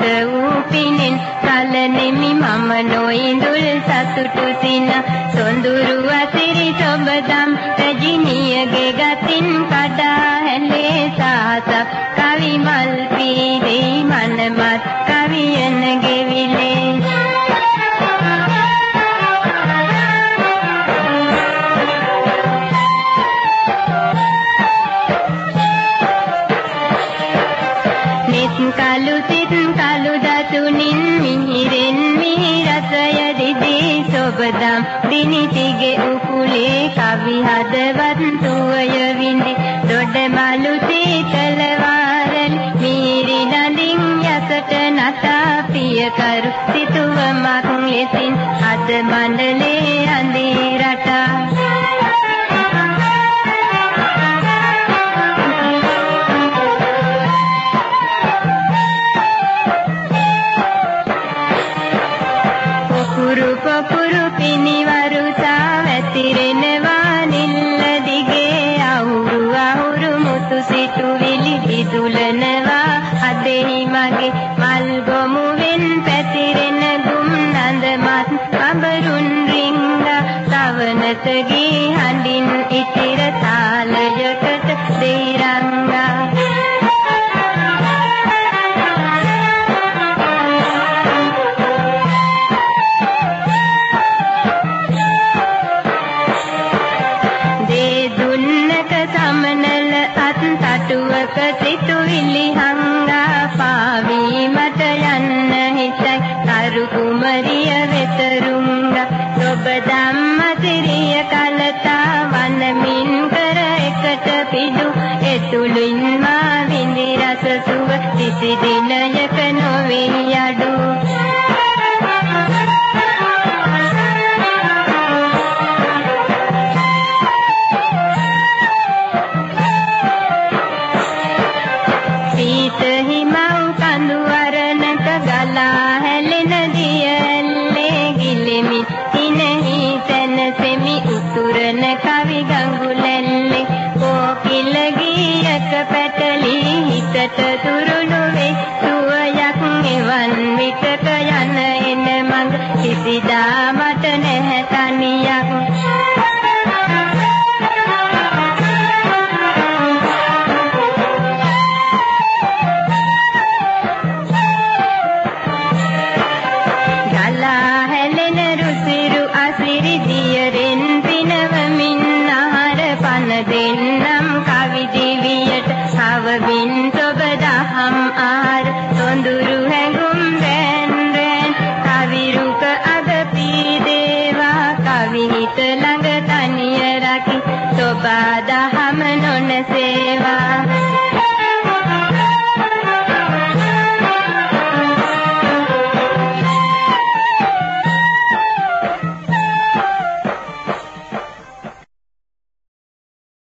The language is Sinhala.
වූ පිනෙන් කලනෙමි මම නොඉඳුල් සතුටු සින සොඳුරු අසිරි සොබදම් රජිනියගේ ගතින් කඩා හැලේ සාසක් කවි මල් පීරේ මනමත් කවියන ගෙවිලේ kalu sit kalu datunin mihiren mihirasaya didi sobadam dinitige ukule kavi hadavat tuwaya windi dodda malu sitalawaran miri nandin yasata nata piya karu situwamak lesin ad mandale andirata Puru pini waruta වැතිරෙනවා නිල්ල දිගේ අහුරු අහුරු මුතු සිටු විලි විදුලනවා අදෙහි මගේ මල් ගොමුවෙන් පැතිරෙන දුම් නන්දමත් අඹරුන් රිංගා සවනත ගී හඬින් ඉතිර තාලයකට දෙයිරංගා තටුවක සිතුවිලි හංගා පාවීමට යන්න හිතයි තරු කුමරිය වෙතරුංගා ඔබ ධම්මසිරිය කලතා වනමින් කර එකට පිදු එතුලින් මා විඳි රස සුව කිසි දිනයක නොවේ අඩු කවි ගඟුලැල්ලේ කෝකිල ගීයක පැටලි හිතට තුරුණු වේ සුවයක් එවන් විටක යන එන මඟ කිසිදා මට නැහැ තනියක් ගලා හැලෙන රුසිරු අසිරි දියරෙන් පිනවමින් දෙන්නම් කවි දිවියට සවමින් ඔබ දහම් ආර සොඳුරු හැඟුම් රැන් රැන් කවි රුක අග පීදේවා කවි හිත ළඟ තනිය රකි සොබා